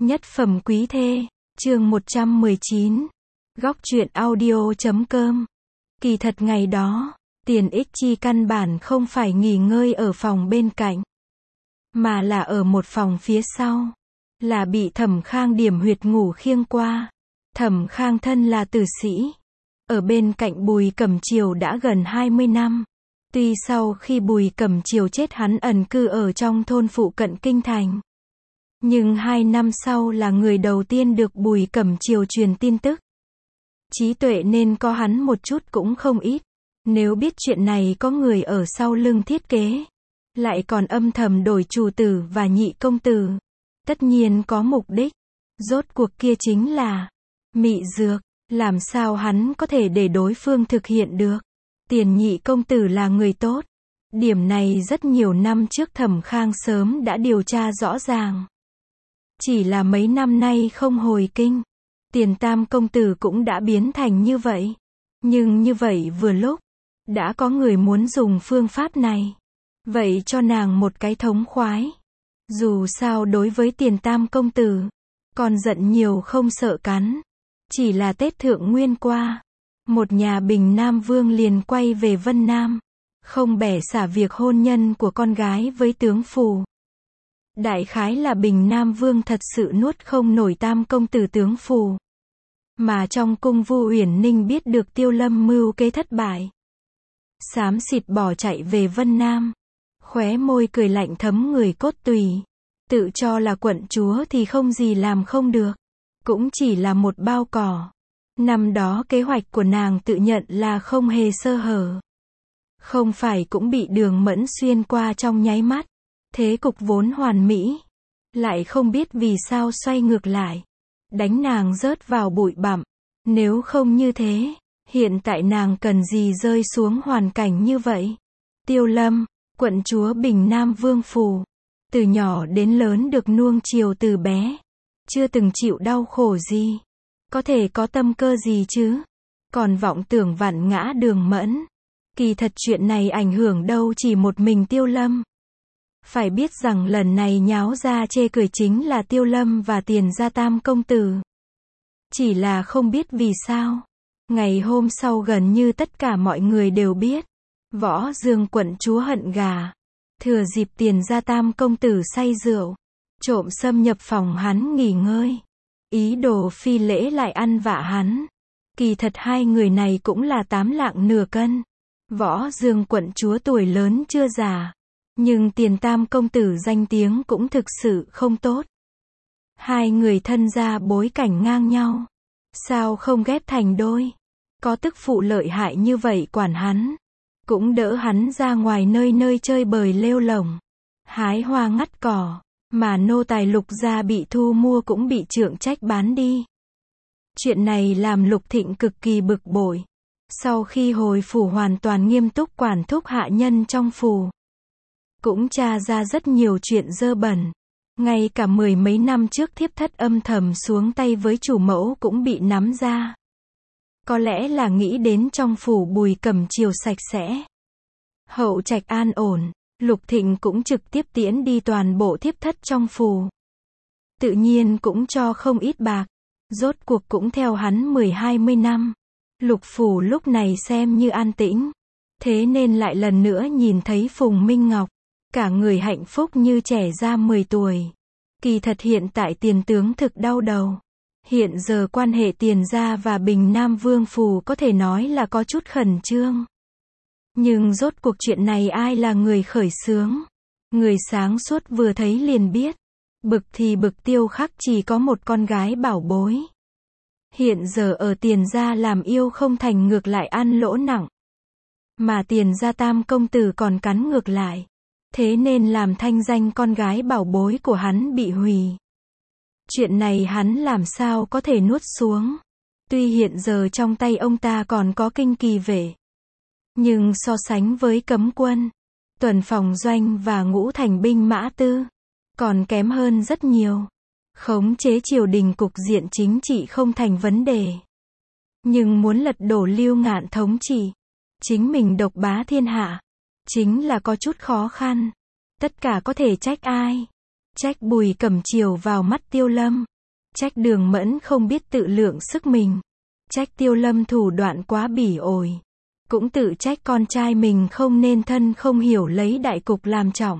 Nhất phẩm quý thê, chương 119. Góc truyện audio.com. Kỳ thật ngày đó, Tiền Ích Chi căn bản không phải nghỉ ngơi ở phòng bên cạnh, mà là ở một phòng phía sau. Là bị Thẩm Khang điểm huyệt ngủ khiêng qua. Thẩm Khang thân là tử sĩ, ở bên cạnh Bùi Cẩm Chiều đã gần 20 năm. Tuy sau khi Bùi Cẩm Chiều chết hắn ẩn cư ở trong thôn phụ cận kinh thành, nhưng 2 năm sau là người đầu tiên được Bùi Cẩm Chiều truyền tin tức. Trí tuệ nên có hắn một chút cũng không ít. Nếu biết chuyện này có người ở sau lưng thiết kế, lại còn âm thầm đổi chủ tử và nhị công tử, tất nhiên có mục đích. Rốt cuộc kia chính là mị dược, làm sao hắn có thể để đối phương thực hiện được. Tiền nhị công tử là người tốt, điểm này rất nhiều năm trước Thẩm Khang sớm đã điều tra rõ ràng. Chỉ là mấy năm nay không hồi kinh, Tiền tam công tử cũng đã biến thành như vậy. Nhưng như vậy vừa lúc, đã có người muốn dùng phương pháp này, vậy cho nàng một cái thống khoái. Dù sao đối với Tiền tam công tử, còn giận nhiều không sợ cắn. Chỉ là Tết Thượng Nguyên qua, một nhà Bình Nam Vương liền quay về Vân Nam, không bẻ xả việc hôn nhân của con gái với tướng phủ. Đại khái là Bình Nam Vương thật sự nuốt không nổi tam công tử tướng phủ. Mà trong cung Vu Uyển Ninh biết được Tiêu Lâm mưu kế thất bại, xám xịt bỏ chạy về Vân Nam, khóe môi cười lạnh thấm người cốt tủy. Tự cho là quận chúa thì không gì làm không được, cũng chỉ là một bao cỏ. Năm đó kế hoạch của nàng tự nhận là không hề sơ hở, không phải cũng bị Đường Mẫn xuyên qua trong nháy mắt. Thế cục vốn hoàn mỹ, lại không biết vì sao xoay ngược lại, đánh nàng rớt vào bụi bặm. Nếu không như thế, hiện tại nàng cần gì rơi xuống hoàn cảnh như vậy. Tiêu Lâm, quận chúa Bình Nam Vương phủ, từ nhỏ đến lớn được nuông chiều từ bé, chưa từng chịu đau khổ gì, có thể có tâm cơ gì chứ, còn vọng tưởng vặn ngã Đường Mẫn. Kỳ thật chuyện này ảnh hưởng đâu chỉ một mình Tiêu Lâm. Phải biết rằng lần này nháo ra chê cười chính là Tiêu Lâm và Tiền gia tam công tử. Chỉ là không biết vì sao, ngày hôm sau gần như tất cả mọi người đều biết, Võ Dương quận chúa hận gà, thừa dịp Tiền gia tam công tử say rượu, trộm xâm nhập phòng hắn nghỉ ngơi, ý đồ phi lễ lại ăn vạ hắn. Kỳ thật hai người này cũng là 8 lạng nửa cân. Võ Dương quận chúa tuổi lớn chưa già, nhưng Tiền tam công tử danh tiếng cũng thực sự không tốt. Hai người thân gia bối cảnh ngang nhau, sao không ghép thành đôi. Có tức phụ lợi hại như vậy quản hắn, cũng đỡ hắn ra ngoài nơi nơi chơi bời lêu lổng, hái hoa ngắt cỏ, mà nô tài Lục gia bị thu mua cũng bị trượng trách bán đi. Chuyện này làm Lục Thịnh cực kỳ bực bội. Sau khi hồi phủ hoàn toàn nghiêm túc quản thúc hạ nhân trong phủ, cũng tra ra rất nhiều chuyện dơ bẩn. Ngay cả 10 mấy năm trước thiếp thất âm thầm xuống tay với chủ mẫu cũng bị nắm ra. Có lẽ là nghĩ đến trong phủ Bùi Cẩm Chiều sạch sẽ, hậu trạch an ổn, Lục Thịnh cũng trực tiếp tiễn đi toàn bộ thiếp thất trong phủ. Tự nhiên cũng cho không ít bạc, rốt cuộc cũng theo hắn 10-20 năm. Lục phủ lúc này xem như an tĩnh, thế nên lại lần nữa nhìn thấy Phùng Minh Ngọc, cả người hạnh phúc như trẻ ra 10 tuổi. Kỳ thật hiện tại Tiền tướng thực đau đầu. Hiện giờ quan hệ Tiền gia và Bình Nam Vương phủ có thể nói là có chút khẩn trương. Nhưng rốt cuộc chuyện này ai là người khởi xướng? Người sáng suốt vừa thấy liền biết. Bực thì bực Tiêu Khắc chỉ có một con gái bảo bối. Hiện giờ ở Tiền gia làm yêu không thành ngược lại ăn lỗ nặng. Mà Tiền gia tam công tử còn cắn ngược lại. Thế nên làm thanh danh con gái bảo bối của hắn bị hủy. Chuyện này hắn làm sao có thể nuốt xuống. Tuy hiện giờ trong tay ông ta còn có Kinh Kỳ Vệ, nhưng so sánh với Cấm Quân, Tuần Phòng Doanh và Ngũ Thành binh mã tư, còn kém hơn rất nhiều. Khống chế triều đình cục diện chính trị không thành vấn đề. Nhưng muốn lật đổ Lưu Ngạn thống trị, chính mình độc bá thiên hạ, chính là có chút khó khăn. Tất cả có thể trách ai? Trách Bùi Cẩm Chiều vào mắt Tiêu Lâm. Trách Đường Mẫn không biết tự lượng sức mình. Trách Tiêu Lâm thủ đoạn quá bỉ ổi. Cũng tự trách con trai mình không nên thân không hiểu lấy đại cục làm trọng.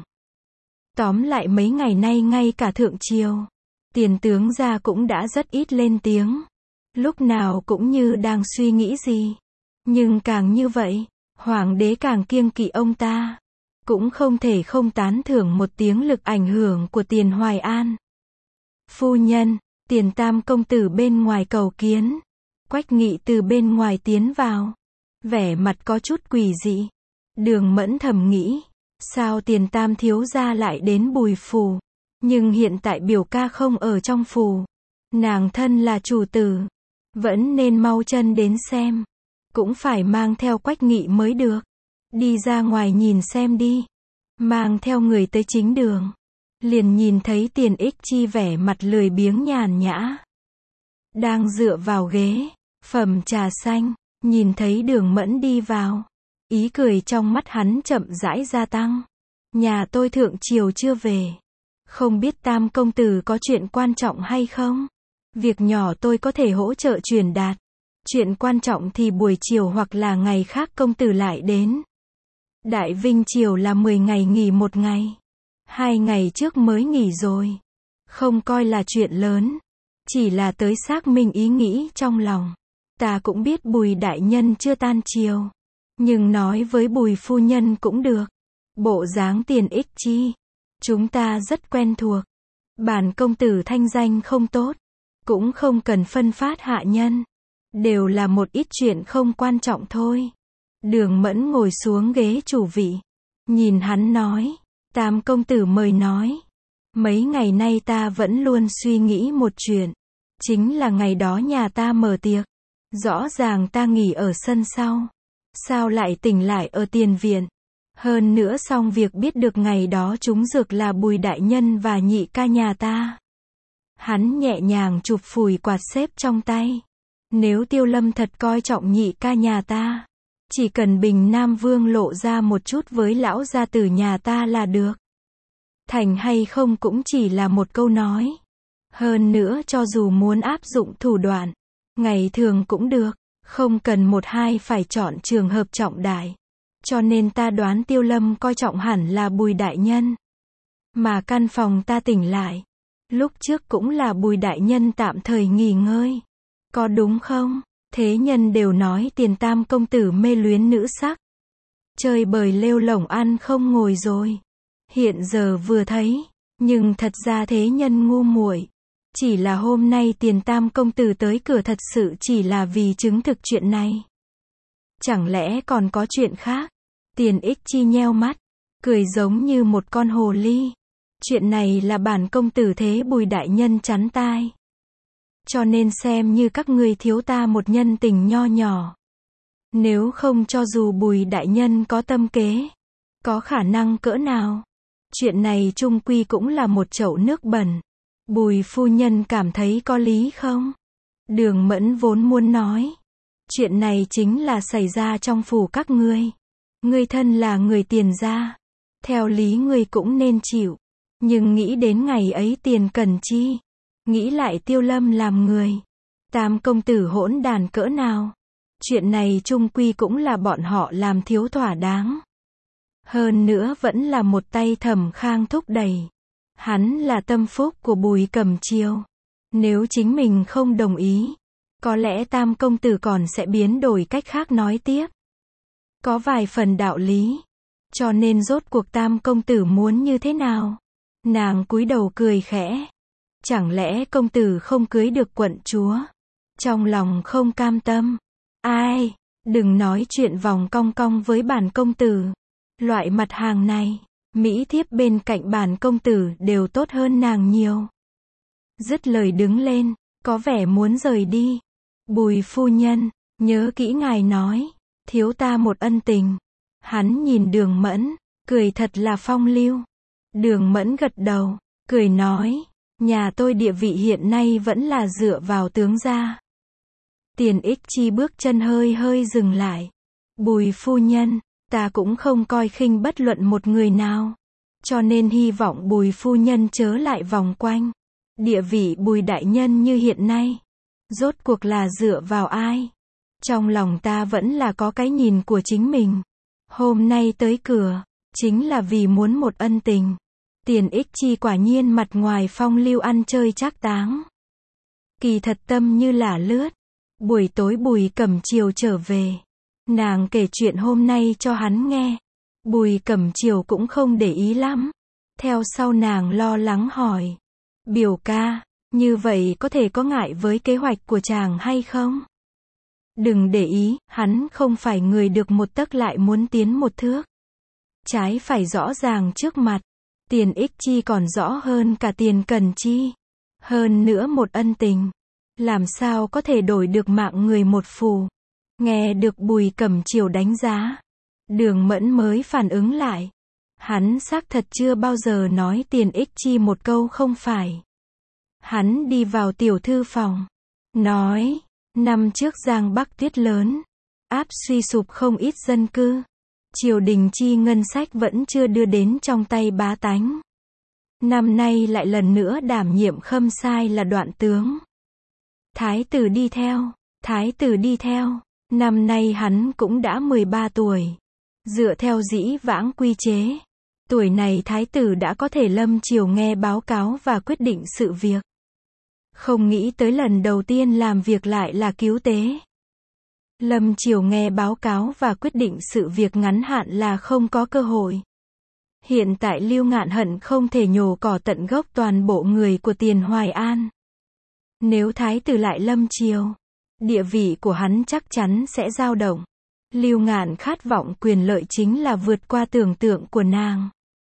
Tóm lại mấy ngày nay ngay cả thượng triều, Tiền tướng gia cũng đã rất ít lên tiếng. Lúc nào cũng như đang suy nghĩ gì. Nhưng càng như vậy, hoàng đế càng kiêng kỵ ông ta. Cũng không thể không tán thưởng một tiếng lực ảnh hưởng của Tiền Hoài An. Phu nhân, Tiền tam công tử bên ngoài cầu kiến. Quách Nghị từ bên ngoài tiến vào. Vẻ mặt có chút quỷ dị. Đường Mẫn thầm nghĩ, sao Tiền tam thiếu gia lại đến Bùi phủ. Nhưng hiện tại biểu ca không ở trong phủ. Nàng thân là chủ tử. Vẫn nên mau chân đến xem. Cũng phải mang theo Quách Nghị mới được. Đi ra ngoài nhìn xem đi. Mang theo người tới chính đường. Liền nhìn thấy Tiền Ích Chi vẻ mặt lười biếng nhàn nhã. Đang dựa vào ghế, phẩm trà xanh, nhìn thấy Đường Mẫn đi vào. Ý cười trong mắt hắn chậm rãi gia tăng. Nhà tôi thượng triều chưa về. Không biết tam công tử có chuyện quan trọng hay không? Việc nhỏ tôi có thể hỗ trợ truyền đạt. Chuyện quan trọng thì buổi chiều hoặc là ngày khác công tử lại đến. Đại Vinh Triều là 10 ngày nghỉ 1 ngày. 2 ngày trước mới nghỉ rồi. Không coi là chuyện lớn. Chỉ là tới xác minh ý nghĩ trong lòng. Ta cũng biết Bùi đại nhân chưa tan triều. Nhưng nói với Bùi phu nhân cũng được. Bộ dáng Tiền Ích Chi. Chúng ta rất quen thuộc. Bản công tử thanh danh không tốt. Cũng không cần phân phát hạ nhân. Đều là một ít chuyện không quan trọng thôi. Đường Mẫn ngồi xuống ghế chủ vị. Nhìn hắn nói. Tam công tử mời nói. Mấy ngày nay ta vẫn luôn suy nghĩ một chuyện. Chính là ngày đó nhà ta mở tiệc. Rõ ràng ta nghỉ ở sân sau. Sao lại tỉnh lại ở tiền viện? Hơn nữa xong việc biết được ngày đó trúng dược là Bùi đại nhân và nhị ca nhà ta. Hắn nhẹ nhàng chụp phủi quạt xếp trong tay. Nếu Tiêu Lâm thật coi trọng nhị ca nhà ta, chỉ cần Bình Nam Vương lộ ra một chút với lão gia tử nhà ta là được. Thành hay không cũng chỉ là một câu nói. Hơn nữa cho dù muốn áp dụng thủ đoạn, ngày thường cũng được, không cần một hai phải chọn trường hợp trọng đại. Cho nên ta đoán Tiêu Lâm coi trọng hẳn là Bùi đại nhân. Mà căn phòng ta tỉnh lại, lúc trước cũng là Bùi đại nhân tạm thời nghỉ ngơi. Có đúng không? Thế nhân đều nói Tiền tam công tử mê luyến nữ sắc. Chơi bời lêu lổng ăn không ngồi rồi. Hiện giờ vừa thấy, nhưng thật ra thế nhân ngu muội. Chỉ là hôm nay Tiền tam công tử tới cửa thật sự chỉ là vì chứng thực chuyện này. Chẳng lẽ còn có chuyện khác? Tiền Ích Chi nheo mắt, cười giống như một con hồ ly. Chuyện này là bản công tử thế Bùi đại nhân chắn tai. Cho nên xem như các ngươi thiếu ta một nhân tình nho nhỏ. Nếu không cho dù Bùi đại nhân có tâm kế, có khả năng cỡ nào. Chuyện này chung quy cũng là một chậu nước bẩn. Bùi phu nhân cảm thấy có lý không? Đường Mẫn vốn muốn nói. Chuyện này chính là xảy ra trong phủ các ngươi. Ngươi thân là người Tiền gia. Theo lý ngươi cũng nên chịu. Nhưng nghĩ đến ngày ấy Tiền cần chi. Nghĩ lại Tiêu Lâm làm người. Tam công tử hỗn đàn cỡ nào. Chuyện này chung quy cũng là bọn họ làm thiếu thỏa đáng. Hơn nữa vẫn là một tay Thẩm Khang thúc đẩy. Hắn là tâm phúc của Bùi Cẩm Chiêu. Nếu chính mình không đồng ý, có lẽ tam công tử còn sẽ biến đổi cách khác nói tiếp. Có vài phần đạo lý. Cho nên rốt cuộc tam công tử muốn như thế nào? Nàng cúi đầu cười khẽ. Chẳng lẽ công tử không cưới được quận chúa? Trong lòng không cam tâm. Ai? Đừng nói chuyện vòng cong cong với bản công tử. Loại mặt hàng này, mỹ thiếp bên cạnh bản công tử đều tốt hơn nàng nhiều. Dứt lời đứng lên, có vẻ muốn rời đi. Bùi phu nhân, nhớ kỹ ngài nói, thiếu ta một ân tình. Hắn nhìn Đường Mẫn, cười thật là phong lưu. Đường Mẫn gật đầu, cười nói, nhà tôi địa vị hiện nay vẫn là dựa vào tướng gia. Tiền Ích Chi bước chân hơi hơi dừng lại. Bùi phu nhân, ta cũng không coi khinh bất luận một người nào. Cho nên hy vọng Bùi phu nhân chớ lại vòng quanh. Địa vị Bùi đại nhân như hiện nay, rốt cuộc là dựa vào ai? Trong lòng ta vẫn là có cái nhìn của chính mình. Hôm nay tới cửa, chính là vì muốn một ân tình. Tiền Ích Chi quả nhiên mặt ngoài phong lưu ăn chơi trác táng, kỳ thật tâm như là lướt. Buổi tối Bùi Cẩm Chiều trở về, nàng kể chuyện hôm nay cho hắn nghe. Bùi Cẩm Chiều cũng không để ý lắm. Theo sau nàng lo lắng hỏi, biểu ca, như vậy có thể có ngại với kế hoạch của chàng hay không? Đừng để ý, hắn không phải người được một tấc lại muốn tiến một thước. Trái phải rõ ràng trước mặt. Tiền Ích Chi còn rõ hơn cả Tiền Cần Chi. Hơn nữa một ân tình, làm sao có thể đổi được mạng người một phù. Nghe được Bùi Cẩm Chiều đánh giá, Đường Mẫn mới phản ứng lại. Hắn xác thật chưa bao giờ nói Tiền Ích Chi một câu không phải. Hắn đi vào tiểu thư phòng, nói, năm trước Giang Bắc tuyết lớn, áp suy sụp không ít dân cư. Triều đình chi ngân sách vẫn chưa đưa đến trong tay bá tánh. Năm nay lại lần nữa đảm nhiệm khâm sai là Đoạn tướng. Thái tử đi theo, năm nay hắn cũng đã 13 tuổi. Dựa theo dĩ vãng quy chế, tuổi này thái tử đã có thể lâm triều nghe báo cáo và quyết định sự việc. Không nghĩ tới lần đầu tiên làm việc lại là cứu tế. Lâm triều nghe báo cáo và quyết định sự việc ngắn hạn là không có cơ hội. Hiện tại Lưu Ngạn hận không thể nhổ cỏ tận gốc toàn bộ người của Tiền Hoài An. Nếu thái tử lại lâm triều, địa vị của hắn chắc chắn sẽ dao động. Lưu Ngạn khát vọng quyền lợi chính là vượt qua tưởng tượng của nàng.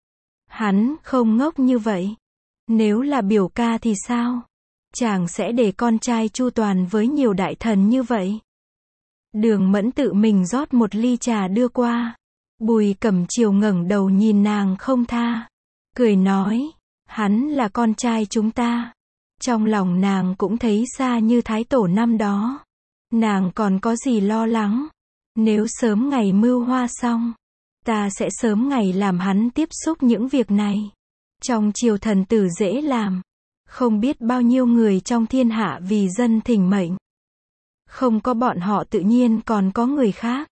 Hắn không ngốc như vậy. Nếu là biểu ca thì sao? Chàng sẽ để con trai chu toàn với nhiều đại thần như vậy? Đường Mẫn tự mình rót một ly trà đưa qua. Bùi Cẩm Chiều ngẩng đầu nhìn nàng không tha, cười nói, hắn là con trai chúng ta. Trong lòng nàng cũng thấy xa như thái tổ năm đó. Nàng còn có gì lo lắng? Nếu sớm ngày mưu hoa xong, ta sẽ sớm ngày làm hắn tiếp xúc những việc này. Trong triều thần tử dễ làm, không biết bao nhiêu người trong thiên hạ vì dân thỉnh mệnh. Không có bọn họ tự nhiên còn có người khác.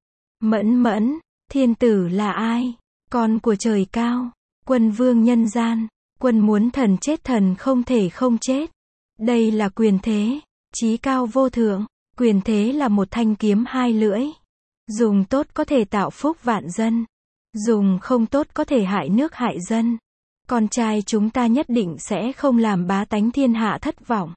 Mẫn, thiên tử là ai? Con của trời cao, quân vương nhân gian, quân muốn thần chết thần không thể không chết. Đây là quyền thế, chí cao vô thượng. Quyền thế là một thanh kiếm hai lưỡi. Dùng tốt có thể tạo phúc vạn dân, dùng không tốt có thể hại nước hại dân. Con trai chúng ta nhất định sẽ không làm bá tánh thiên hạ thất vọng.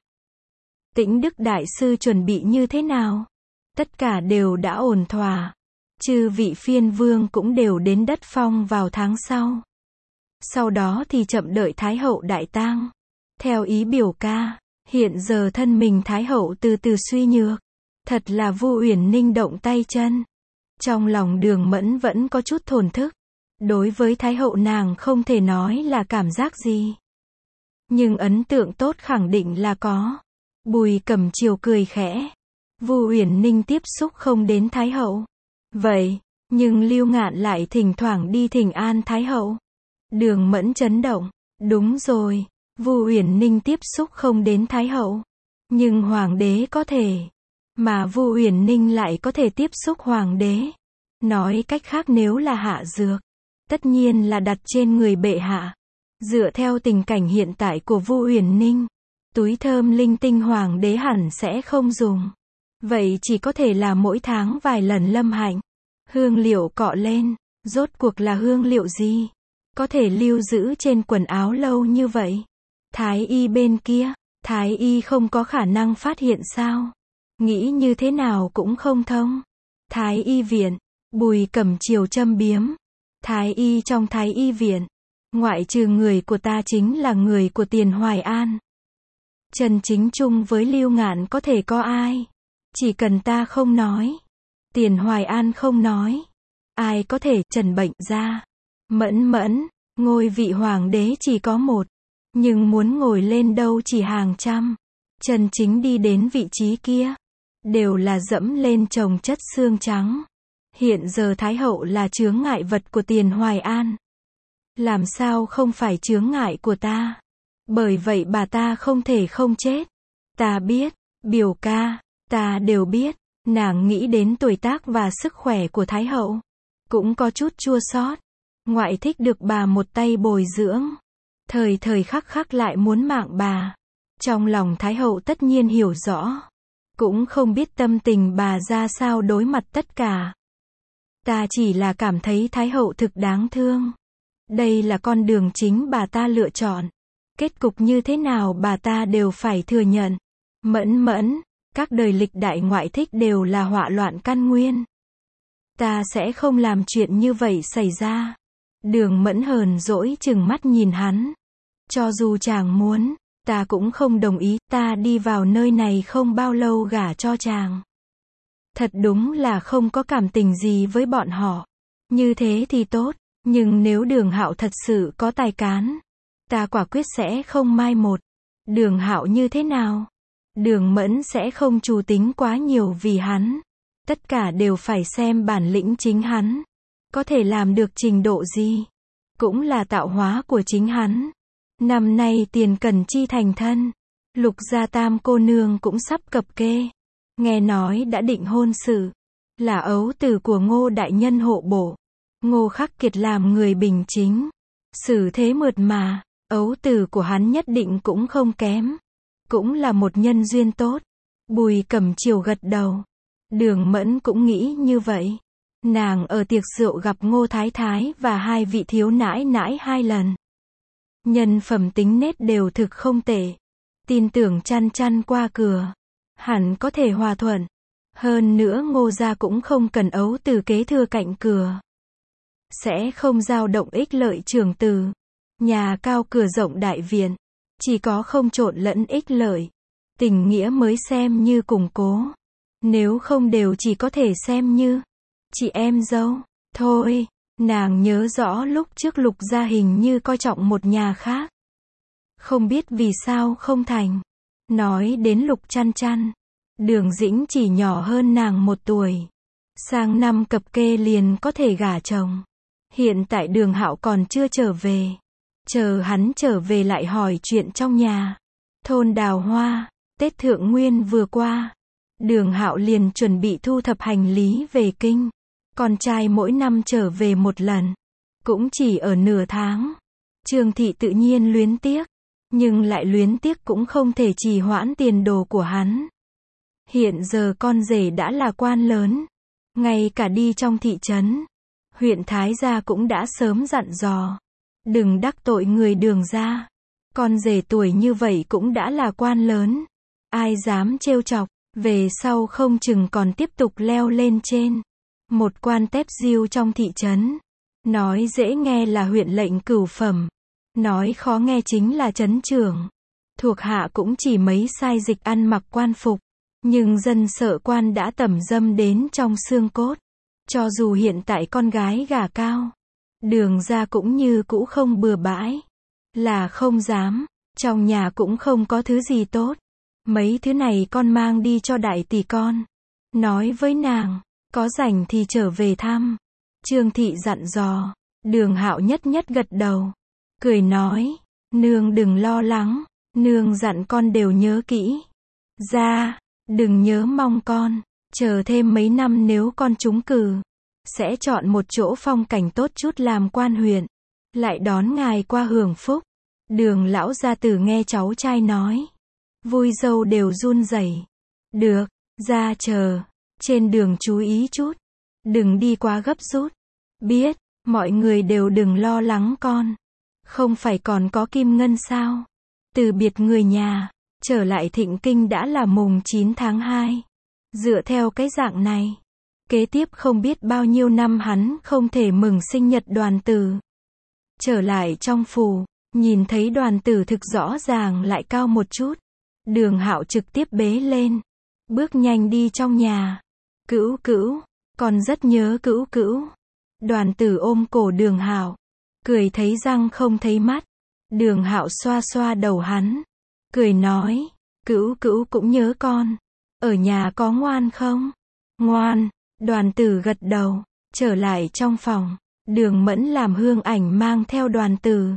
Tĩnh Đức Đại Sư chuẩn bị như thế nào? Tất cả đều đã ổn thỏa. Chư vị phiên vương cũng đều đến đất phong vào tháng sau. Sau đó thì chậm đợi Thái hậu đại tang. Theo ý biểu ca, hiện giờ thân mình Thái hậu từ từ suy nhược. Thật là Vu Uyển Ninh động tay chân. Trong lòng Đường Mẫn vẫn có chút thổn thức. Đối với Thái hậu nàng không thể nói là cảm giác gì. Nhưng ấn tượng tốt khẳng định là có. Bùi Cẩm Chiều cười khẽ. Vu Uyển Ninh tiếp xúc không đến Thái hậu. Vậy, nhưng Lưu Ngạn lại thỉnh thoảng đi thỉnh an Thái hậu. Đường Mẫn chấn động. Đúng rồi, Vu Uyển Ninh tiếp xúc không đến Thái hậu. Nhưng hoàng đế có thể. Mà Vu Uyển Ninh lại có thể tiếp xúc hoàng đế. Nói cách khác nếu là hạ dược, tất nhiên là đặt trên người bệ hạ. Dựa theo tình cảnh hiện tại của Vu Uyển Ninh, túi thơm linh tinh hoàng đế hẳn sẽ không dùng. Vậy chỉ có thể là mỗi tháng vài lần lâm hạnh. Hương liệu cọ lên, rốt cuộc là hương liệu gì? Có thể lưu giữ trên quần áo lâu như vậy? Thái y bên kia, Thái y không có khả năng phát hiện sao? Nghĩ như thế nào cũng không thông. Thái y viện, Bùi Cẩm Chiều châm biếm. Thái y trong Thái y viện, ngoại trừ người của ta chính là người của Tiền Hoài An. Trần Chính Trung với Lưu Ngạn có thể có ai? Chỉ cần ta không nói, Tiền Hoài An không nói, ai có thể trần bệnh ra? Mẫn, ngôi vị hoàng đế chỉ có một, nhưng muốn ngồi lên đâu chỉ hàng trăm. Trần Chính đi đến vị trí kia, đều là dẫm lên chồng chất xương trắng. Hiện giờ Thái hậu là chướng ngại vật của Tiền Hoài An. Làm sao không phải chướng ngại của ta? Bởi vậy bà ta không thể không chết. Ta biết, biểu ca, ta đều biết. Nàng nghĩ đến tuổi tác và sức khỏe của Thái hậu. Cũng có chút chua xót. Ngoại thích được bà một tay bồi dưỡng. Thời thời khắc khắc lại muốn mạng bà. Trong lòng Thái hậu tất nhiên hiểu rõ. Cũng không biết tâm tình bà ra sao đối mặt tất cả. Ta chỉ là cảm thấy Thái hậu thực đáng thương. Đây là con đường chính bà ta lựa chọn. Kết cục như thế nào bà ta đều phải thừa nhận. Mẫn, các đời lịch đại ngoại thích đều là họa loạn căn nguyên. Ta sẽ không làm chuyện như vậy xảy ra. Đường Mẫn hờn dỗi chừng mắt nhìn hắn. Cho dù chàng muốn, ta cũng không đồng ý, ta đi vào nơi này không bao lâu gả cho chàng. Thật đúng là không có cảm tình gì với bọn họ. Như thế thì tốt, nhưng nếu Đường Hạo thật sự có tài cán, ta quả quyết sẽ không mai một. Đường Hạo như thế nào? Đường Mẫn sẽ không chủ tính quá nhiều vì hắn. Tất cả đều phải xem bản lĩnh chính hắn. Có thể làm được trình độ gì? Cũng là tạo hóa của chính hắn. Năm nay tiền cần chi thành thân. Lục gia tam cô nương cũng sắp cập kê. Nghe nói đã định hôn sự. Là ấu tử của Ngô đại nhân hộ bộ. Ngô Khắc Kiệt làm người bình chính. Xử thế mượt mà. Ấu tử của hắn nhất định cũng không kém. Cũng là một nhân duyên tốt. Bùi Cẩm Chiều gật đầu. Đường Mẫn cũng nghĩ như vậy. Nàng ở tiệc rượu gặp Ngô Thái Thái và hai vị thiếu nãi nãi 2 lần. Nhân phẩm tính nết đều thực không tệ. Tin tưởng Chăn Chăn qua cửa. Hẳn có thể hòa thuận. Hơn nữa Ngô gia cũng không cần ấu tử kế thừa cạnh cửa. Sẽ không dao động ích lợi trưởng tử. Nhà cao cửa rộng đại viện. Chỉ có không trộn lẫn ích lợi. Tình nghĩa mới xem như củng cố. Nếu không đều chỉ có thể xem như chị em dâu. Thôi, nàng nhớ rõ lúc trước Lục gia hình như coi trọng một nhà khác. Không biết vì sao không thành. Nói đến Lục Chăn Chăn. Đường Dĩnh chỉ nhỏ hơn nàng 1 tuổi. Sang năm cập kê liền có thể gả chồng. Hiện tại Đường Hạo còn chưa trở về. Chờ hắn trở về lại hỏi chuyện trong nhà. Thôn Đào Hoa, Tết Thượng Nguyên vừa qua. Đường Hạo liền chuẩn bị thu thập hành lý về kinh. Con trai mỗi năm trở về 1 lần. Cũng chỉ ở nửa tháng. Trương Thị tự nhiên luyến tiếc. Nhưng lại luyến tiếc cũng không thể trì hoãn tiền đồ của hắn. Hiện giờ con rể đã là quan lớn. Ngay cả đi trong thị trấn. Huyện Thái Gia cũng đã sớm dặn dò. Đừng đắc tội người Đường gia. Con rể tuổi như vậy cũng đã là quan lớn. Ai dám trêu chọc. Về sau không chừng còn tiếp tục leo lên trên. Một quan tép diêu trong thị trấn. Nói dễ nghe là huyện lệnh cửu phẩm. Nói khó nghe chính là trấn trưởng. Thuộc hạ cũng chỉ mấy sai dịch ăn mặc quan phục. Nhưng dân sợ quan đã tẩm dâm đến trong xương cốt. Cho dù hiện tại con gái gả cao. Đường gia cũng như cũ không bừa bãi. Là không dám. Trong nhà cũng không có thứ gì tốt. Mấy thứ này con mang đi cho đại tỷ con. Nói với nàng. Có rảnh thì trở về thăm. Trương Thị dặn dò. Đường Hạo nhất nhất gật đầu. Cười nói. Nương đừng lo lắng. Nương dặn con đều nhớ kỹ. Ra. Đừng nhớ mong con. Chờ thêm mấy năm nếu con trúng cử. Sẽ chọn một chỗ phong cảnh tốt chút làm quan huyện. Lại đón ngài qua hưởng phúc. Đường lão gia tử nghe cháu trai nói. Vui dâu đều run rẩy. Được. Ra chờ. Trên đường chú ý chút. Đừng đi quá gấp rút. Biết. Mọi người đều đừng lo lắng con. Không phải còn có Kim Ngân sao? Từ biệt người nhà. Trở lại Thịnh Kinh đã là mùng 9 tháng 2. Dựa theo cái dạng này. Kế tiếp không biết bao nhiêu năm hắn không thể mừng sinh nhật Đoàn Tử. Trở lại trong phủ. Nhìn thấy Đoàn Tử thực rõ ràng lại cao một chút. Đường Hạo trực tiếp bế lên. Bước nhanh đi trong nhà. Cữu cữu. Con rất nhớ cữu cữu. Đoàn Tử ôm cổ Đường Hạo. Cười thấy răng không thấy mắt. Đường Hạo xoa xoa đầu hắn. Cười nói. Cữu cữu cũng nhớ con. Ở nhà có ngoan không? Ngoan. Đoàn Tử gật đầu. Trở lại trong phòng. Đường Mẫn làm Hương Ảnh mang theo Đoàn Tử.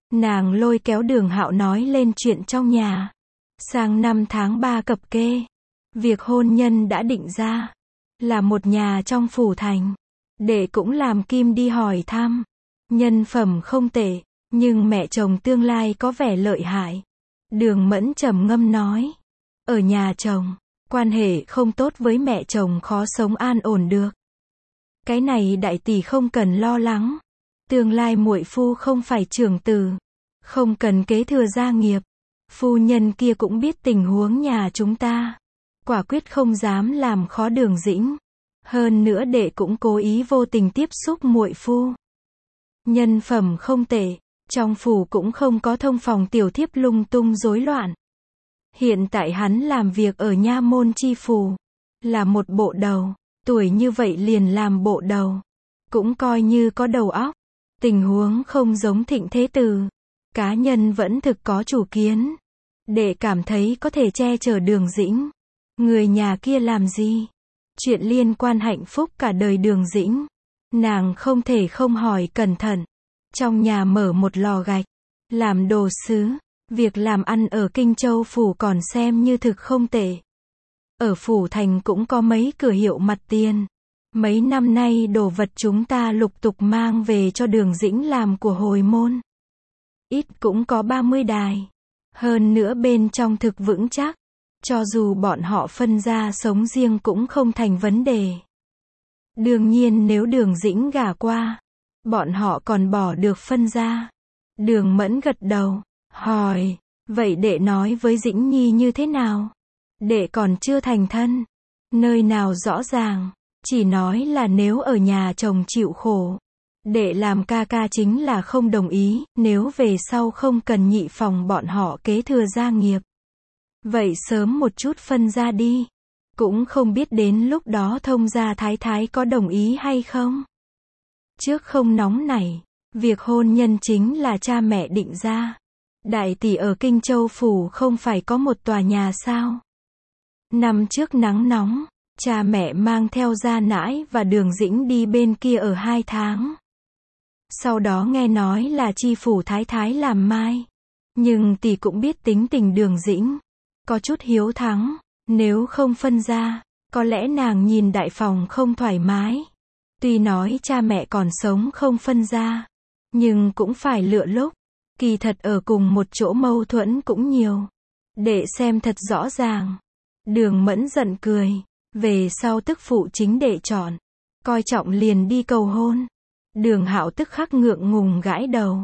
Nàng lôi kéo Đường Hạo nói lên chuyện trong nhà. Sang năm tháng 3 cập kê, việc hôn nhân đã định ra, là một nhà trong phủ thành. Đệ cũng làm kim đi hỏi thăm. Nhân phẩm không tệ, nhưng mẹ chồng tương lai có vẻ lợi hại. Đường Mẫn trầm ngâm nói. Ở nhà chồng, quan hệ không tốt với mẹ chồng khó sống an ổn được. Cái này đại tỷ không cần lo lắng. Tương lai muội phu không phải trưởng tử, không cần kế thừa gia nghiệp. Phu nhân kia cũng biết tình huống nhà chúng ta, quả quyết không dám làm khó Đường Dĩnh. Hơn nữa đệ cũng cố ý vô tình tiếp xúc muội phu. Nhân phẩm không tệ, trong phủ cũng không có thông phòng tiểu thiếp lung tung rối loạn. Hiện tại hắn làm việc ở nha môn chi phủ, là một bộ đầu, tuổi như vậy liền làm bộ đầu, cũng coi như có đầu óc. Tình huống không giống Thịnh Thế Tử, cá nhân vẫn thực có chủ kiến. Đệ cảm thấy có thể che chở Đường Dĩnh. Người nhà kia làm gì? Chuyện liên quan hạnh phúc cả đời Đường Dĩnh, nàng không thể không hỏi cẩn thận. Trong nhà mở một lò gạch, làm đồ sứ, việc làm ăn ở Kinh Châu phủ còn xem như thực không tệ. Ở phủ thành cũng có mấy cửa hiệu mặt tiền. Mấy năm nay đồ vật chúng ta lục tục mang về cho Đường Dĩnh làm của hồi môn. Ít cũng có 30 đài. Hơn nữa bên trong thực vững chắc. Cho dù bọn họ phân ra sống riêng cũng không thành vấn đề. Đương nhiên nếu Đường Dĩnh gả qua, bọn họ còn bỏ được phân ra. Đường Mẫn gật đầu, hỏi, vậy đệ nói với Dĩnh Nhi như thế nào? Đệ còn chưa thành thân. Nơi nào rõ ràng, chỉ nói là nếu ở nhà chồng chịu khổ. Đệ làm ca ca chính là không đồng ý, nếu về sau không cần nhị phòng bọn họ kế thừa gia nghiệp. Vậy sớm một chút phân ra đi. Cũng không biết đến lúc đó thông gia thái thái có đồng ý hay không. Trước không nóng này, việc hôn nhân chính là cha mẹ định ra. Đại tỷ ở Kinh Châu phủ không phải có một tòa nhà sao? Năm trước nắng nóng, cha mẹ mang theo Gia Nãi và Đường Dĩnh đi bên kia ở 2 tháng. Sau đó nghe nói là chi phủ thái thái làm mai. Nhưng tỷ cũng biết tính tình Đường Dĩnh, có chút hiếu thắng, nếu không phân ra, có lẽ nàng nhìn đại phòng không thoải mái. Tuy nói cha mẹ còn sống không phân ra, nhưng cũng phải lựa lúc. Kỳ thật ở cùng một chỗ mâu thuẫn cũng nhiều. Để xem thật rõ ràng. Đường Mẫn giận cười. Về sau tức phụ chính đệ chọn. Coi trọng liền đi cầu hôn. Đường Hạo tức khắc ngượng ngùng gãi đầu.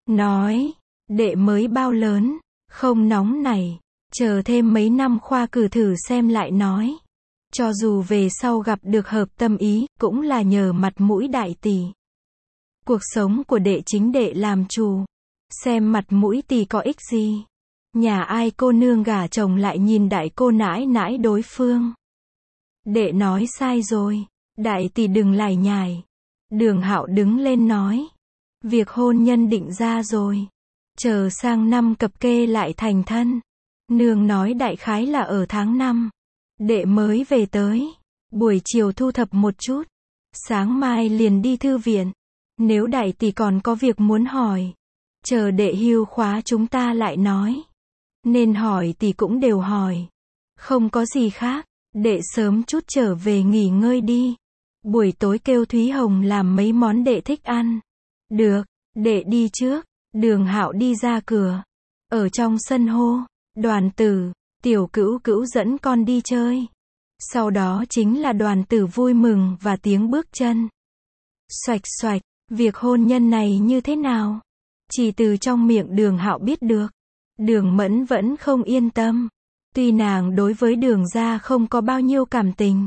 Nói, đệ mới bao lớn, không nóng này. Chờ thêm mấy năm khoa cử thử xem lại nói. Cho dù về sau gặp được hợp tâm ý, cũng là nhờ mặt mũi đại tỷ. Cuộc sống của đệ chính đệ làm chủ. Xem mặt mũi tỷ có ích gì. Nhà ai cô nương gả chồng lại nhìn đại cô nãi nãi đối phương. Đệ nói sai rồi. Đại tỷ đừng lải nhải. Đường Hạo đứng lên nói. Việc hôn nhân định ra rồi. Chờ sang năm cập kê lại thành thân. Nương nói đại khái là ở tháng 5. Đệ mới về tới. Buổi chiều thu thập một chút. Sáng mai liền đi thư viện. Nếu đại tỷ còn có việc muốn hỏi, chờ đệ hưu khóa chúng ta lại nói. Nên hỏi tỷ cũng đều hỏi. Không có gì khác, đệ sớm chút trở về nghỉ ngơi đi. Buổi tối kêu Thúy Hồng làm mấy món đệ thích ăn. Được, đệ đi trước. Đường Hạo đi ra cửa. Ở trong sân hô, Đoàn Tử, Tiểu Cữu Cữu dẫn con đi chơi. Sau đó chính là Đoàn Tử vui mừng và tiếng bước chân. Xoạch xoạch, việc hôn nhân này như thế nào? Chỉ từ trong miệng Đường Hạo biết được. Đường Mẫn vẫn không yên tâm. Tuy nàng đối với Đường gia không có bao nhiêu cảm tình.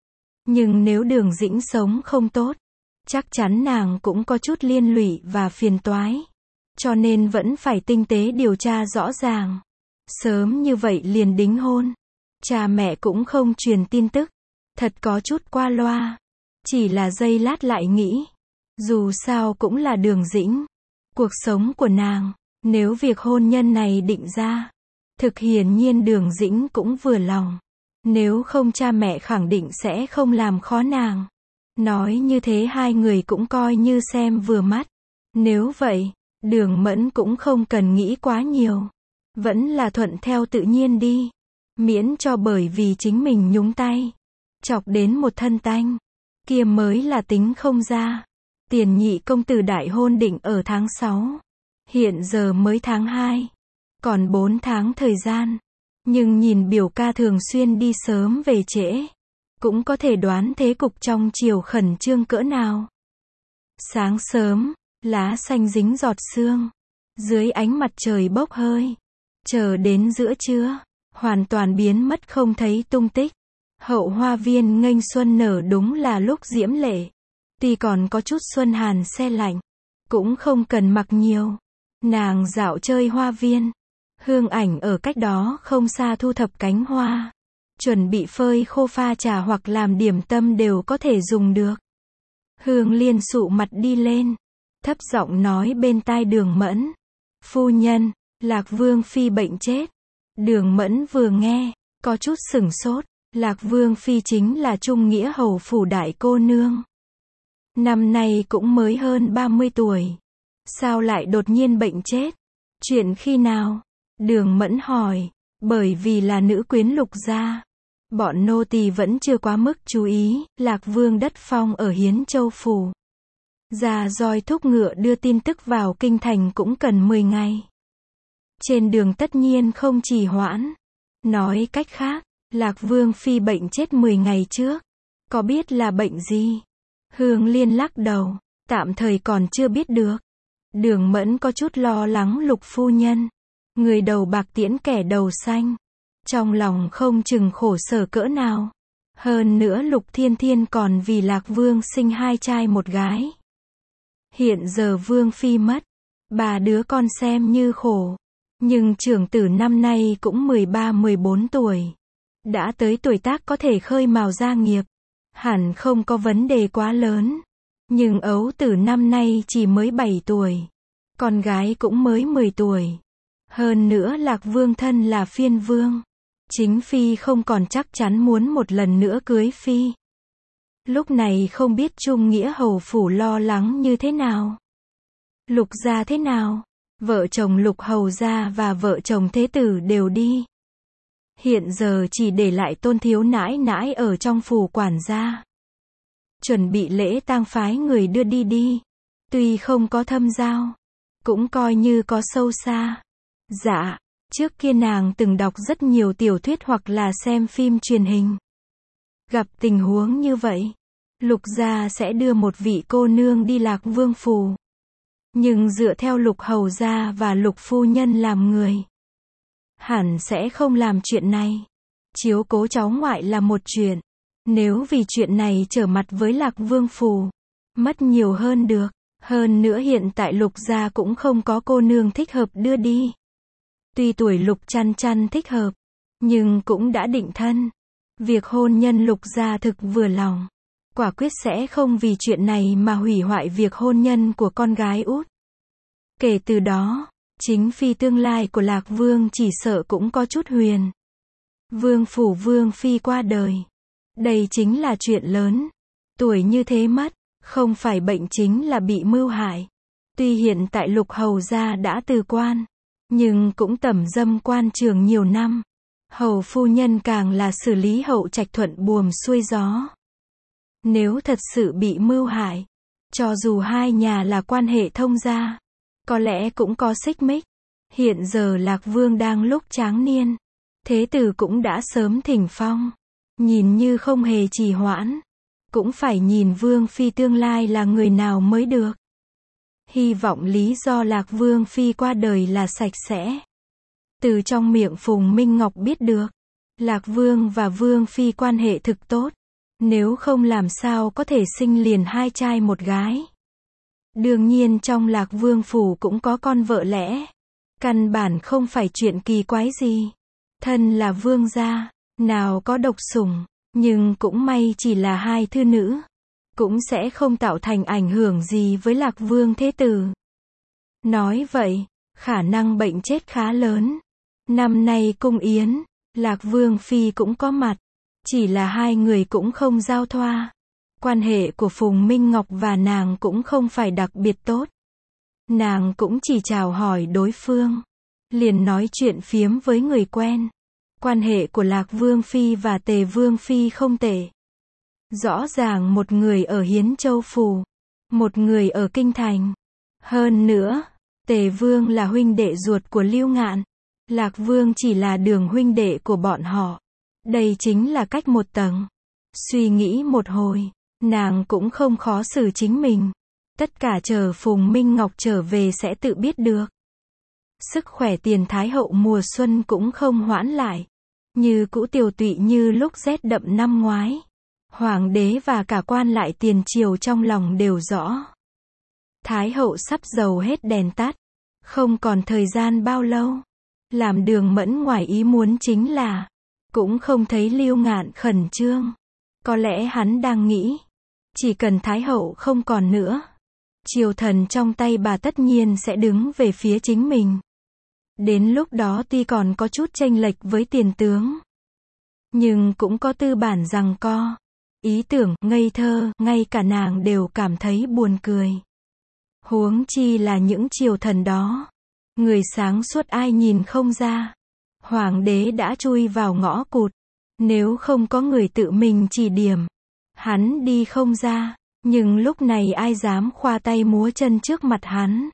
Nhưng nếu Đường Dĩnh sống không tốt, chắc chắn nàng cũng có chút liên lụy và phiền toái. Cho nên vẫn phải tinh tế điều tra rõ ràng. Sớm như vậy liền đính hôn. Cha mẹ cũng không truyền tin tức. Thật có chút qua loa. Chỉ là giây lát lại nghĩ. Dù sao cũng là Đường Dĩnh. Cuộc sống của nàng, nếu việc hôn nhân này định ra, thực hiển nhiên Đường Dĩnh cũng vừa lòng. Nếu không cha mẹ khẳng định sẽ không làm khó nàng. Nói như thế hai người cũng coi như xem vừa mắt. Nếu vậy, Đường Mẫn cũng không cần nghĩ quá nhiều. Vẫn là thuận theo tự nhiên đi. Miễn cho bởi vì chính mình nhúng tay, chọc đến một thân tanh, kia mới là tính không ra. Tiền nhị công tử đại hôn định ở tháng 6. Hiện giờ mới tháng 2. Còn 4 tháng thời gian. Nhưng nhìn biểu ca thường xuyên đi sớm về trễ, cũng có thể đoán thế cục trong triều khẩn trương cỡ nào. Sáng sớm, lá xanh dính giọt sương. Dưới ánh mặt trời bốc hơi. Chờ đến giữa trưa, hoàn toàn biến mất không thấy tung tích. Hậu hoa viên nghênh xuân nở đúng là lúc diễm lệ. Tuy còn có chút xuân hàn se lạnh, cũng không cần mặc nhiều. Nàng dạo chơi hoa viên. Hương ảnh ở cách đó không xa thu thập cánh hoa. Chuẩn bị phơi khô pha trà hoặc làm điểm tâm đều có thể dùng được. Hương Liên sụ mặt đi lên, thấp giọng nói bên tai Đường Mẫn. Phu nhân, Lạc Vương phi bệnh chết. Đường Mẫn vừa nghe, có chút sửng sốt. Lạc Vương phi chính là Trung Nghĩa hầu phủ đại cô nương. Năm nay cũng mới hơn 30 tuổi. Sao lại đột nhiên bệnh chết? Chuyện khi nào? Đường Mẫn hỏi. Bởi vì là nữ quyến Lục gia. Bọn nô tỳ vẫn chưa quá mức chú ý. Lạc Vương đất phong ở Hiến Châu phủ. Ra roi thúc ngựa đưa tin tức vào kinh thành cũng cần 10 ngày. Trên đường tất nhiên không trì hoãn. Nói cách khác, Lạc Vương phi bệnh chết 10 ngày trước. Có biết là bệnh gì? Hương Liên lắc đầu. Tạm thời còn chưa biết được. Đường Mẫn có chút lo lắng Lục phu nhân. Người đầu bạc tiễn kẻ đầu xanh. Trong lòng không chừng khổ sở cỡ nào. Hơn nữa Lục Thiên Thiên còn vì Lạc Vương sinh 2 trai 1 gái. Hiện giờ Vương phi mất. 3 đứa con xem như khổ. Nhưng trưởng tử năm nay cũng 13-14 tuổi. Đã tới tuổi tác có thể khơi mào gia nghiệp. Hẳn không có vấn đề quá lớn. Nhưng ấu tử năm nay chỉ mới 7 tuổi. Con gái cũng mới 10 tuổi. Hơn nữa Lạc Vương thân là phiên vương. Chính phi không còn chắc chắn muốn một lần nữa cưới phi. Lúc này không biết Trung Nghĩa hầu phủ lo lắng như thế nào. Lục gia thế nào? Vợ chồng Lục hầu gia và vợ chồng thế tử đều đi. Hiện giờ chỉ để lại Tôn thiếu nãi nãi ở trong phủ quản gia. Chuẩn bị lễ tang phái người đưa đi. Tuy không có thâm giao, cũng coi như có sâu xa. Dạ, trước kia nàng từng đọc rất nhiều tiểu thuyết hoặc là xem phim truyền hình. Gặp tình huống như vậy, Lục gia sẽ đưa một vị cô nương đi Lạc Vương phủ. Nhưng dựa theo Lục hầu gia và Lục phu nhân làm người, hẳn sẽ không làm chuyện này. Chiếu cố cháu ngoại là một chuyện. Nếu vì chuyện này trở mặt với Lạc Vương phủ, mất nhiều hơn được. Hơn nữa hiện tại Lục gia cũng không có cô nương thích hợp đưa đi. Tuy tuổi Lục Chăn Chăn thích hợp, nhưng cũng đã định thân. Việc hôn nhân Lục gia thực vừa lòng. Quả quyết sẽ không vì chuyện này mà hủy hoại việc hôn nhân của con gái út. Kể từ đó, chính phi tương lai của Lạc Vương chỉ sợ cũng có chút huyền. Vương phủ Vương phi qua đời. Đây chính là chuyện lớn. Tuổi như thế mất, không phải bệnh chính là bị mưu hại. Tuy hiện tại Lục hầu gia đã từ quan, nhưng cũng tẩm dâm quan trường nhiều năm. Hầu phu nhân càng là xử lý hậu trạch thuận buồm xuôi gió. Nếu thật sự bị mưu hại, cho dù hai nhà là quan hệ thông gia, có lẽ cũng có xích mích. Hiện giờ Lạc Vương đang lúc tráng niên. Thế tử cũng đã sớm thỉnh phong. Nhìn như không hề trì hoãn. Cũng phải nhìn Vương phi tương lai là người nào mới được. Hy vọng lý do Lạc Vương phi qua đời là sạch sẽ. Từ trong miệng Phùng Minh Ngọc biết được, Lạc Vương và Vương phi quan hệ thực tốt. Nếu không làm sao có thể sinh liền 2 trai 1 gái. Đương nhiên trong Lạc Vương phủ cũng có con vợ lẽ. Căn bản không phải chuyện kỳ quái gì. Thân là vương gia, nào có độc sủng, nhưng cũng may chỉ là 2 thư nữ. Cũng sẽ không tạo thành ảnh hưởng gì với Lạc Vương thế tử. Nói vậy, khả năng bệnh chết khá lớn. Năm nay cung yến, Lạc Vương phi cũng có mặt. Chỉ là 2 người cũng không giao thoa. Quan hệ của Phùng Minh Ngọc và nàng cũng không phải đặc biệt tốt. nàng cũng chỉ chào hỏi đối phương, liền nói chuyện phiếm với người quen. Quan hệ của Lạc Vương Phi và Tề Vương Phi không tệ. Rõ ràng một người ở Hiến Châu Phủ, một người ở Kinh Thành. Hơn nữa, Tề Vương là huynh đệ ruột của Lưu Ngạn, Lạc Vương chỉ là đường huynh đệ của bọn họ. Đây chính là cách một tầng. Suy nghĩ một hồi, nàng cũng không khó xử chính mình. Tất cả chờ Phùng Minh Ngọc trở về sẽ tự biết được. Sức khỏe Tiền Thái Hậu mùa xuân cũng không hoãn lại. Như cũ tiều tụy như lúc rét đậm năm ngoái. Hoàng đế và cả quan lại tiền triều trong lòng đều rõ. Thái Hậu sắp dầu hết đèn tắt. Không còn thời gian bao lâu. Làm Đường Mẫn ngoài ý muốn chính là, cũng không thấy Lưu Ngạn khẩn trương. Có lẽ hắn đang nghĩ, chỉ cần Thái Hậu không còn nữa, triều thần trong tay bà tất nhiên sẽ đứng về phía chính mình. Đến lúc đó tuy còn có chút chênh lệch với tiền tướng, nhưng cũng có tư bản giằng co. Ý tưởng ngây thơ, ngay cả nàng đều cảm thấy buồn cười. Huống chi là những triều thần đó. Người sáng suốt ai nhìn không ra. Hoàng đế đã chui vào ngõ cụt. Nếu không có người tự mình chỉ điểm, hắn đi không ra. Nhưng lúc này ai dám khoa tay múa chân trước mặt hắn.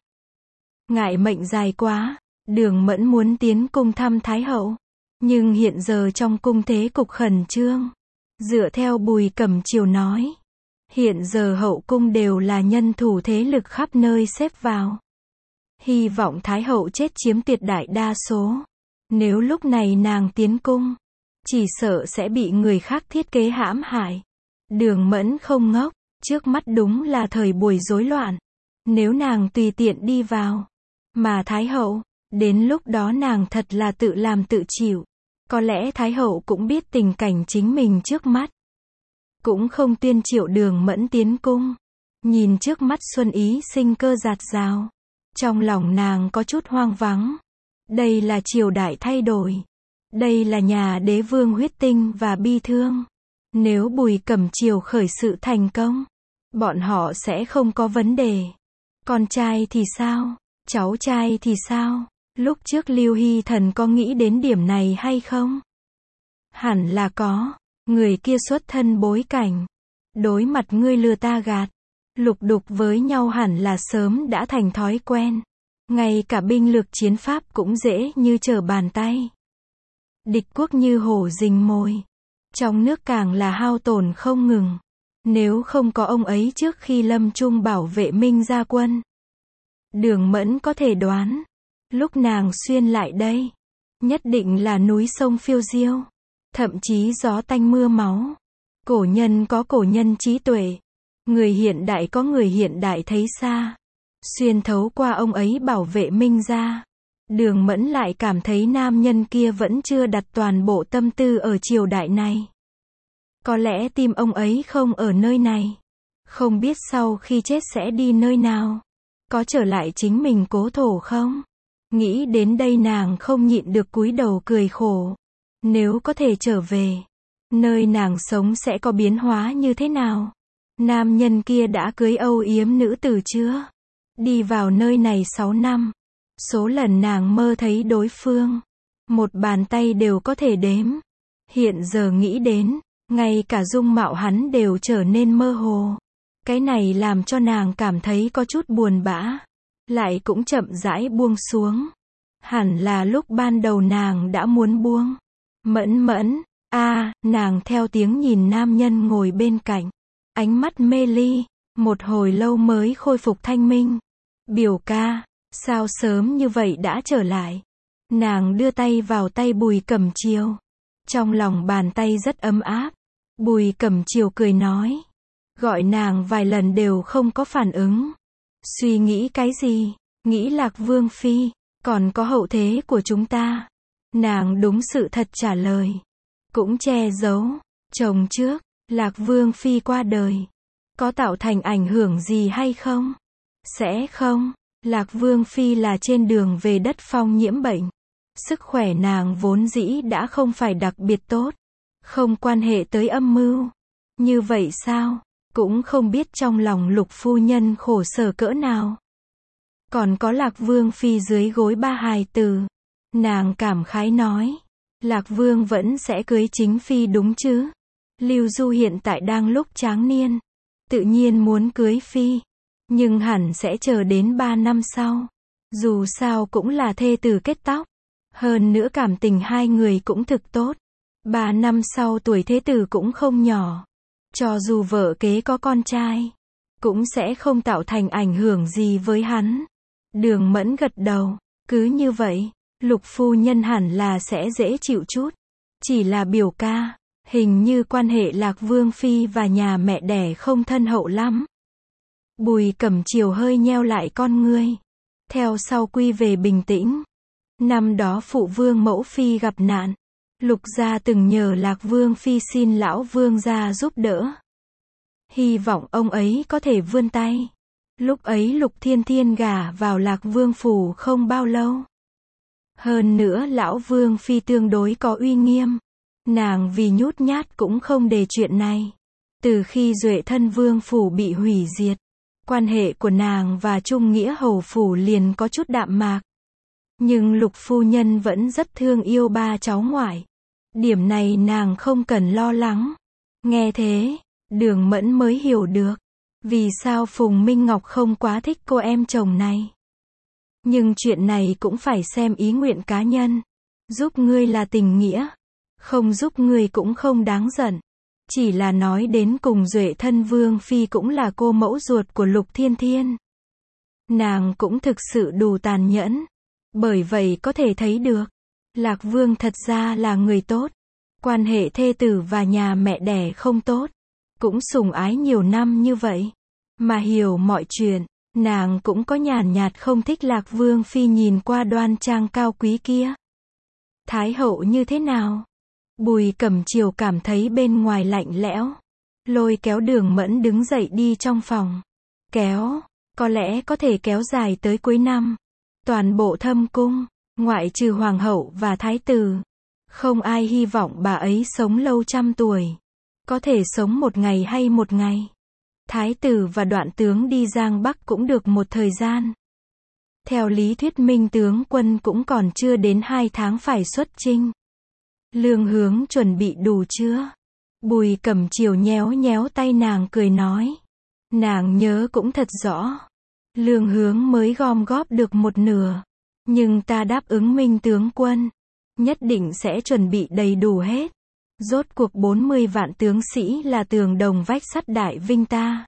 Ngại mệnh dài quá, Đường Mẫn muốn tiến cung thăm Thái Hậu. Nhưng hiện giờ trong cung thế cục khẩn trương. Dựa theo Bùi Cẩm Chiều nói, hiện giờ hậu cung đều là nhân thủ thế lực khắp nơi xếp vào. Hy vọng Thái Hậu chết chiếm tuyệt đại đa số. Nếu lúc này nàng tiến cung, chỉ sợ sẽ bị người khác thiết kế hãm hại. Đường Mẫn không ngốc, trước mắt đúng là thời buổi rối loạn. Nếu nàng tùy tiện đi vào, mà Thái Hậu, đến lúc đó nàng thật là tự làm tự chịu. Có lẽ Thái Hậu cũng biết tình cảnh chính mình trước mắt. Cũng không tuyên triệu Đường Mẫn tiến cung. Nhìn trước mắt Xuân Ý sinh cơ dạt dào. Trong lòng nàng có chút hoang vắng. Đây là triều đại thay đổi. Đây là nhà đế vương huyết tinh và bi thương. Nếu Bùi Cẩm Chiều khởi sự thành công, bọn họ sẽ không có vấn đề. Con trai thì sao? Cháu trai thì sao? Lúc trước Lưu Hy Thần có nghĩ đến điểm này hay không? Hẳn là có. Người kia xuất thân bối cảnh. Đối mặt ngươi lừa ta gạt. Lục đục với nhau hẳn là sớm đã thành thói quen. Ngay cả binh lược chiến pháp cũng dễ như trở bàn tay. Địch quốc như hổ rình mồi. Trong nước càng là hao tổn không ngừng. Nếu không có ông ấy trước khi lâm chung bảo vệ Minh gia quân, Đường Mẫn có thể đoán, lúc nàng xuyên lại đây, nhất định là núi sông phiêu diêu, thậm chí gió tanh mưa máu. Cổ nhân có cổ nhân trí tuệ, người hiện đại có người hiện đại thấy xa. Xuyên thấu qua ông ấy bảo vệ Minh gia, Đường Mẫn lại cảm thấy nam nhân kia vẫn chưa đặt toàn bộ tâm tư ở triều đại này. Có lẽ tim ông ấy không ở nơi này. Không biết sau khi chết sẽ đi nơi nào. Có trở lại chính mình cố thổ không? Nghĩ đến đây nàng không nhịn được cúi đầu cười khổ. Nếu có thể trở về, nơi nàng sống sẽ có biến hóa như thế nào? Nam nhân kia đã cưới âu yếm nữ tử chưa? Đi vào nơi này 6 năm. Số lần nàng mơ thấy đối phương, một bàn tay đều có thể đếm. Hiện giờ nghĩ đến, ngay cả dung mạo hắn đều trở nên mơ hồ. Cái này làm cho nàng cảm thấy có chút buồn bã. Lại cũng chậm rãi buông xuống. Hẳn là lúc ban đầu nàng đã muốn buông. Mẫn mẫn, nàng theo tiếng nhìn nam nhân ngồi bên cạnh. Ánh mắt mê ly, một hồi lâu mới khôi phục thanh minh. Biểu ca, sao sớm như vậy đã trở lại? Nàng đưa tay vào tay Bùi Cẩm Chiều. Trong lòng bàn tay rất ấm áp. Bùi Cẩm Chiều cười nói. Gọi nàng vài lần đều không có phản ứng. Suy nghĩ cái gì? Nghĩ Lạc Vương Phi, còn có hậu thế của chúng ta. Nàng đúng sự thật trả lời. Cũng che giấu. Chồng trước, Lạc Vương Phi qua đời. Có tạo thành ảnh hưởng gì hay không? Sẽ không. Lạc Vương Phi là trên đường về đất phong nhiễm bệnh. Sức khỏe nàng vốn dĩ đã không phải đặc biệt tốt. Không quan hệ tới âm mưu. Như vậy sao? Cũng không biết trong lòng Lục phu nhân khổ sở cỡ nào. Còn có Lạc Vương Phi dưới gối ba hài tử. Nàng cảm khái nói. Lạc Vương vẫn sẽ cưới chính Phi đúng chứ? Lưu Du hiện tại đang lúc tráng niên. Tự nhiên muốn cưới Phi. Nhưng hẳn sẽ chờ đến 3 năm sau. Dù sao cũng là thê tử kết tóc. Hơn nữa cảm tình hai người cũng thực tốt. 3 năm sau tuổi thế tử cũng không nhỏ. Cho dù vợ kế có con trai, cũng sẽ không tạo thành ảnh hưởng gì với hắn. Đường Mẫn gật đầu. Cứ như vậy, Lục phu nhân hẳn là sẽ dễ chịu chút. Chỉ là biểu ca, hình như quan hệ Lạc Vương Phi và nhà mẹ đẻ không thân hậu lắm. Bùi Cẩm Chiều hơi nheo lại con ngươi. Theo sau quy về bình tĩnh. Năm đó phụ vương mẫu phi gặp nạn. Lục gia từng nhờ Lạc Vương Phi xin lão vương gia giúp đỡ. Hy vọng ông ấy có thể vươn tay. Lúc ấy Lục Thiên Thiên gả vào Lạc Vương phủ không bao lâu. Hơn nữa lão Vương Phi tương đối có uy nghiêm. Nàng vì nhút nhát cũng không đề chuyện này. Từ khi Duệ Thân Vương phủ bị hủy diệt, quan hệ của nàng và Trung Nghĩa Hầu phủ liền có chút đạm mạc. Nhưng Lục phu nhân vẫn rất thương yêu ba cháu ngoại. Điểm này nàng không cần lo lắng. Nghe thế, Đường Mẫn mới hiểu được vì sao Phùng Minh Ngọc không quá thích cô em chồng này. Nhưng chuyện này cũng phải xem ý nguyện cá nhân. Giúp ngươi là tình nghĩa, không giúp ngươi cũng không đáng giận. Chỉ là nói đến cùng Duệ Thân Vương Phi cũng là cô mẫu ruột của Lục Thiên Thiên. Nàng cũng thực sự đủ tàn nhẫn. Bởi vậy có thể thấy được, Lạc Vương thật ra là người tốt. Quan hệ thê tử và nhà mẹ đẻ không tốt. Cũng sủng ái nhiều năm như vậy. Mà hiểu mọi chuyện, nàng cũng có nhàn nhạt không thích Lạc Vương Phi nhìn qua đoan trang cao quý kia. Thái hậu như thế nào? Bùi Cẩm Chiều cảm thấy bên ngoài lạnh lẽo. Lôi kéo Đường Mẫn đứng dậy đi trong phòng. Kéo, có lẽ có thể kéo dài tới cuối năm. Toàn bộ thâm cung, ngoại trừ hoàng hậu và thái tử, không ai hy vọng bà ấy sống lâu trăm tuổi. Có thể sống một ngày hay một ngày. Thái tử và Đoạn tướng đi Giang Bắc cũng được một thời gian. Theo lý thuyết Minh tướng quân cũng còn chưa đến 2 tháng phải xuất chinh. Lương Hướng chuẩn bị đủ chưa? Bùi Cẩm Chiều nhéo nhéo tay nàng cười nói. Nàng nhớ cũng thật rõ. Lương Hướng mới gom góp được một nửa. Nhưng ta đáp ứng Minh tướng quân. Nhất định sẽ chuẩn bị đầy đủ hết. Rốt cuộc 40 vạn tướng sĩ là tường đồng vách sắt đại vinh ta.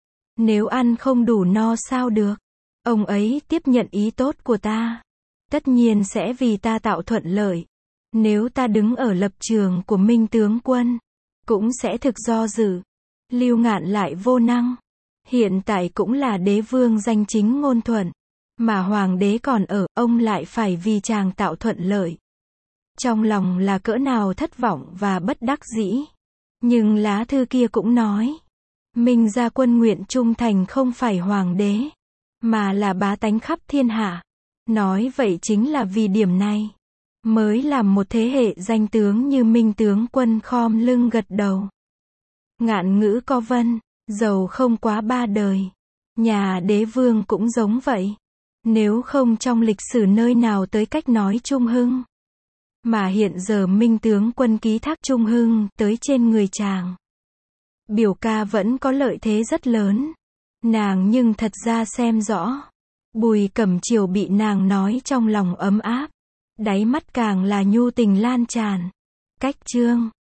Nếu ăn không đủ no sao được. Ông ấy tiếp nhận ý tốt của ta. Tất nhiên sẽ vì ta tạo thuận lợi. Nếu ta đứng ở lập trường của Minh tướng quân, cũng sẽ thực do dự. Lưu Ngạn lại vô năng. Hiện tại cũng là đế vương danh chính ngôn thuận. Mà hoàng đế còn ở, ông lại phải vì chàng tạo thuận lợi. Trong lòng là cỡ nào thất vọng và bất đắc dĩ. Nhưng lá thư kia cũng nói. Minh gia quân nguyện trung thành không phải hoàng đế, mà là bá tánh khắp thiên hạ. Nói vậy chính là vì điểm này. Mới làm một thế hệ danh tướng như Minh tướng quân khom lưng gật đầu. Ngạn ngữ có vân, giàu không quá 3 đời. Nhà đế vương cũng giống vậy. Nếu không trong lịch sử nơi nào tới cách nói trung hưng. Mà hiện giờ Minh tướng quân ký thác trung hưng tới trên người chàng. Biểu ca vẫn có lợi thế rất lớn. Nàng nhưng thật ra xem rõ. Bùi Cẩm Chiều bị nàng nói trong lòng ấm áp. Đáy mắt càng là nhu tình lan tràn. Cách chương